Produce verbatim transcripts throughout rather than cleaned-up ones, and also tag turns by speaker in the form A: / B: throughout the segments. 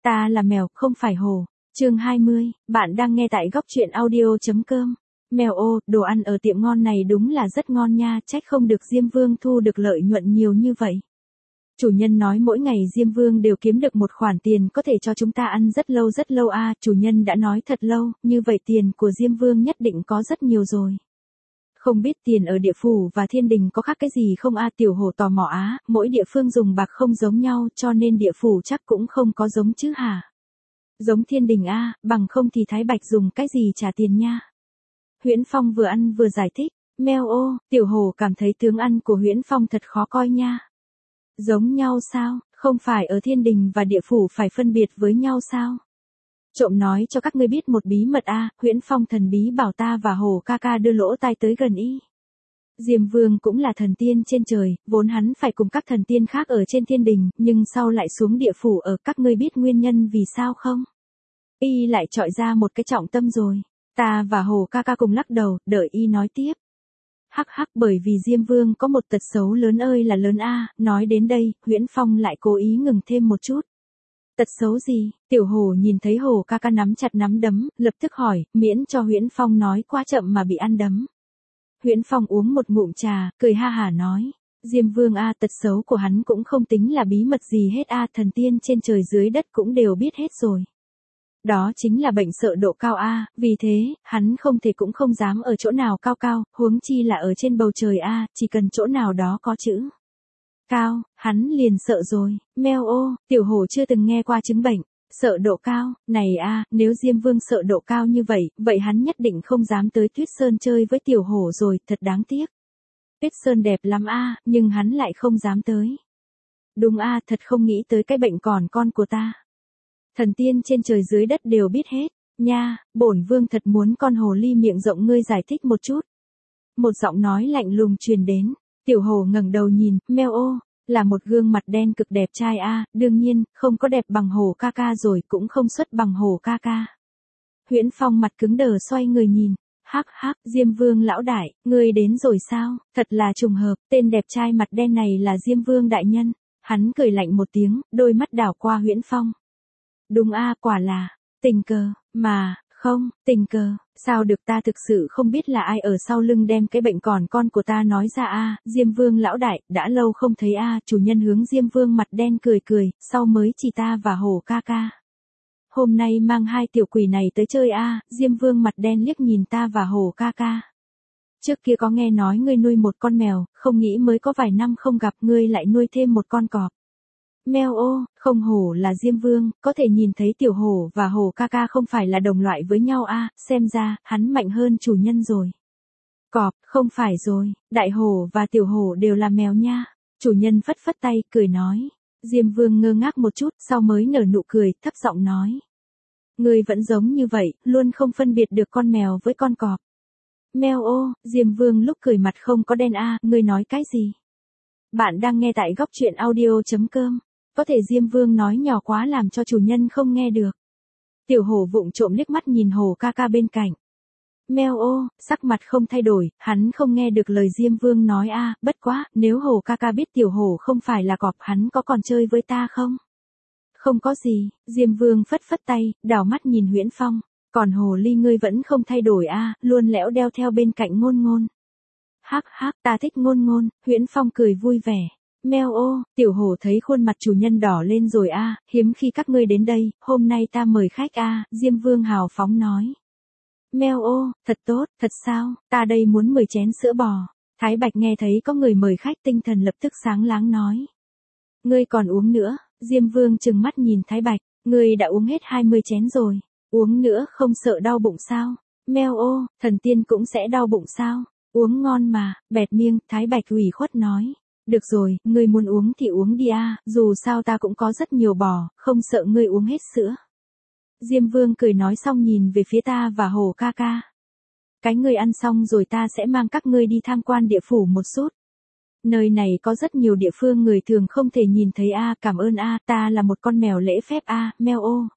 A: Ta là mèo, không phải hổ. Chương hai mươi, bạn đang nghe tại góc truyện audio chấm com. Mèo ô, đồ ăn ở tiệm ngon này đúng là rất ngon nha, trách không được Diêm Vương thu được lợi nhuận nhiều như vậy. Chủ nhân nói mỗi ngày Diêm Vương đều kiếm được một khoản tiền có thể cho chúng ta ăn rất lâu rất lâu a, à, chủ nhân đã nói thật lâu, như vậy tiền của Diêm Vương nhất định có rất nhiều rồi. Không biết tiền ở địa phủ và thiên đình có khác cái gì không a, à, tiểu hổ tò mò á, mỗi địa phương dùng bạc không giống nhau cho nên địa phủ chắc cũng không có giống chứ hả? Giống thiên đình a, à, bằng không thì Thái Bạch dùng cái gì trả tiền nha. Huyễn Phong vừa ăn vừa giải thích, meo ô, tiểu hổ cảm thấy tướng ăn của Huyễn Phong thật khó coi nha. Giống nhau sao, không phải ở thiên đình và địa phủ phải phân biệt với nhau sao? Trộm nói cho các ngươi biết một bí mật a, à, Huyễn Phong thần bí bảo ta và hổ ca ca đưa lỗ tai tới gần y. Diêm Vương cũng là thần tiên trên trời, vốn hắn phải cùng các thần tiên khác ở trên thiên đình, nhưng sau lại xuống địa phủ ở, các ngươi biết nguyên nhân vì sao không? Y lại chọi ra một cái trọng tâm rồi. Ta và hổ ca ca cùng lắc đầu, đợi y nói tiếp. Hắc hắc, bởi vì Diêm Vương có một tật xấu lớn ơi là lớn a, nói đến đây, Huyễn Phong lại cố ý ngừng thêm một chút. Tật xấu gì? Tiểu hổ nhìn thấy hổ ca ca nắm chặt nắm đấm, lập tức hỏi, miễn cho Huyễn Phong nói quá chậm mà bị ăn đấm. Huyễn Phong uống một ngụm trà, cười ha hả nói, Diêm Vương a, tật xấu của hắn cũng không tính là bí mật gì hết a, thần tiên trên trời dưới đất cũng đều biết hết rồi. Đó chính là bệnh sợ độ cao a, vì thế, hắn không thể cũng không dám ở chỗ nào cao cao, huống chi là ở trên bầu trời a, chỉ cần chỗ nào đó có chữ cao, hắn liền sợ rồi. Meo ô, tiểu hổ chưa từng nghe qua chứng bệnh sợ độ cao này a, nếu Diêm Vương sợ độ cao như vậy, vậy hắn nhất định không dám tới Tuyết Sơn chơi với tiểu hổ rồi, thật đáng tiếc. Tuyết Sơn đẹp lắm a, nhưng hắn lại không dám tới. Đúng a, thật không nghĩ tới cái bệnh còn con của ta. Thần tiên trên trời dưới đất đều biết hết, nha, bổn vương thật muốn con hồ ly miệng rộng ngươi giải thích một chút. Một giọng nói lạnh lùng truyền đến, tiểu hồ ngẩng đầu nhìn, meo ô, là một gương mặt đen cực đẹp trai a, đương nhiên, không có đẹp bằng hổ ca ca rồi, cũng không xuất bằng hổ ca ca. Huyễn Phong mặt cứng đờ xoay người nhìn, hắc hắc, Diêm Vương lão đại, ngươi đến rồi sao, thật là trùng hợp, tên đẹp trai mặt đen này là Diêm Vương đại nhân. Hắn cười lạnh một tiếng, đôi mắt đảo qua Huyễn Phong. Đúng a, à, quả là tình cờ, mà, không, tình cờ, sao được, ta thực sự không biết là ai ở sau lưng đem cái bệnh còn con của ta nói ra a, à, Diêm Vương lão đại, đã lâu không thấy a, à, chủ nhân hướng Diêm Vương mặt đen cười cười, sau mới chỉ ta và hổ ca ca. Hôm nay mang hai tiểu quỷ này tới chơi a, à, Diêm Vương mặt đen liếc nhìn ta và hổ ca ca. Trước kia có nghe nói ngươi nuôi một con mèo, không nghĩ mới có vài năm không gặp ngươi lại nuôi thêm một con cọp. Meo ô, không hổ là Diêm Vương, có thể nhìn thấy tiểu hổ và hổ ca ca không phải là đồng loại với nhau a, à, xem ra, hắn mạnh hơn chủ nhân rồi. Cọp, không phải rồi, đại hổ và tiểu hổ đều là mèo nha. Chủ nhân phất phất tay, cười nói. Diêm Vương ngơ ngác một chút, sau mới nở nụ cười, thấp giọng nói. Ngươi vẫn giống như vậy, luôn không phân biệt được con mèo với con cọp. Meo ô, Diêm Vương lúc cười mặt không có đen a, à, ngươi nói cái gì? Bạn đang nghe tại góc truyện audio chấm com. Có thể Diêm Vương nói nhỏ quá làm cho chủ nhân không nghe được. Tiểu hổ vụng trộm liếc mắt nhìn hổ ca ca bên cạnh. Meo ô, sắc mặt không thay đổi, hắn không nghe được lời Diêm Vương nói a, à, bất quá, nếu hổ ca ca biết tiểu hổ không phải là cọp hắn có còn chơi với ta không? Không có gì, Diêm Vương phất phất tay, đảo mắt nhìn Huyễn Phong, còn hồ ly ngươi vẫn không thay đổi a, à, luôn lẽo đeo theo bên cạnh Ngôn Ngôn. Hắc hắc, ta thích Ngôn Ngôn, Huyễn Phong cười vui vẻ. Meo ô, tiểu hổ thấy khuôn mặt chủ nhân đỏ lên rồi a, à, hiếm khi các ngươi đến đây, hôm nay ta mời khách a, à, Diêm Vương hào phóng nói. Meo ô, thật tốt, thật sao, ta đây muốn mười chén sữa bò. Thái Bạch nghe thấy có người mời khách tinh thần lập tức sáng láng nói. Ngươi còn uống nữa, Diêm Vương trừng mắt nhìn Thái Bạch, ngươi đã uống hết hai mươi chén rồi, uống nữa không sợ đau bụng sao? Meo ô, thần tiên cũng sẽ đau bụng sao? Uống ngon mà, bẹt miệng, Thái Bạch ủy khuất nói. Được rồi, ngươi muốn uống thì uống đi a, dù sao ta cũng có rất nhiều bò, không sợ ngươi uống hết sữa. Diêm Vương cười nói xong nhìn về phía ta và hổ ca ca. Cái ngươi ăn xong rồi ta sẽ mang các ngươi đi tham quan địa phủ một chút. Nơi này có rất nhiều địa phương người thường không thể nhìn thấy a, à, cảm ơn a, à, ta là một con mèo lễ phép a, à, meo ô.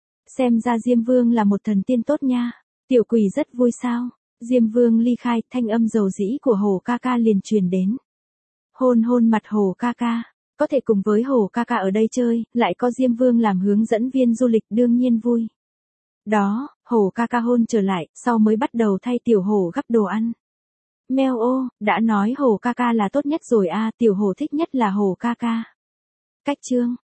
A: Xem ra Diêm Vương là một thần tiên tốt nha. Tiểu quỷ rất vui sao? Diêm Vương ly khai, thanh âm dầu dĩ của hổ ca ca liền truyền đến. Hôn hôn mặt hổ ca ca. Có thể cùng với Hổ ca ca ở đây chơi, lại có Diêm Vương làm hướng dẫn viên du lịch đương nhiên vui. Đó, Hổ ca ca hôn trở lại, sau mới bắt đầu thay tiểu hổ gắp đồ ăn. Meo ô, đã nói Hổ ca ca là tốt nhất rồi a, tiểu hổ thích nhất là Hổ ca ca. Cách chương